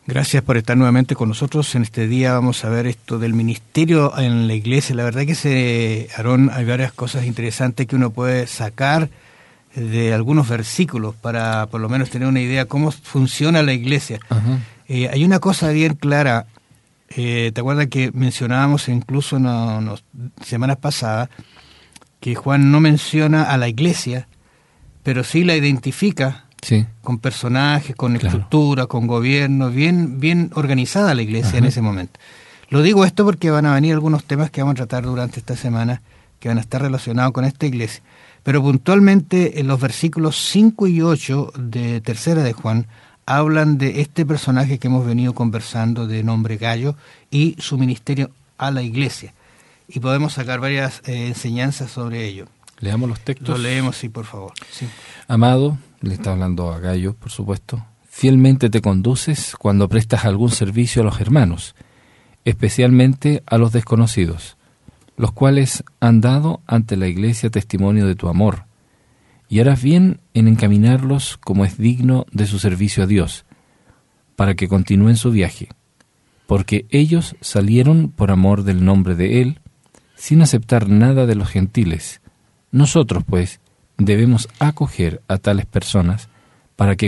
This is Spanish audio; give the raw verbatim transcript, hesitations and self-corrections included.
Gracias por estar nuevamente con nosotros. En este día vamos a ver esto del ministerio en la iglesia. La verdad que, se, Aarón, hay varias cosas interesantes que uno puede sacar de algunos versículos para por lo menos tener una idea cómo funciona la iglesia. Uh-huh. Eh, hay una cosa bien clara. Eh, ¿Te acuerdas que mencionábamos incluso no, no, semanas pasadas que Juan no menciona a la iglesia, pero sí la identifica? Sí. Con personajes, con claro. estructura, con gobierno, bien, bien organizada la iglesia. Ajá. En ese momento. Lo digo esto porque van a venir algunos temas que vamos a tratar durante esta semana que van a estar relacionados con esta iglesia. Pero puntualmente en los versículos cinco y ocho de Tercera de Juan hablan de este personaje que hemos venido conversando de nombre Gallo y su ministerio a la iglesia. Y podemos sacar varias eh, enseñanzas sobre ello. Leamos los textos. Lo leemos, sí, por favor. Sí. Amado, le está hablando a Gallo, por supuesto, fielmente te conduces cuando prestas algún servicio a los hermanos, especialmente a los desconocidos, los cuales han dado ante la iglesia testimonio de tu amor, y harás bien en encaminarlos como es digno de su servicio a Dios, para que continúen su viaje, porque ellos salieron por amor del nombre de Él, sin aceptar nada de los gentiles. Nosotros, pues, debemos acoger a tales personas para que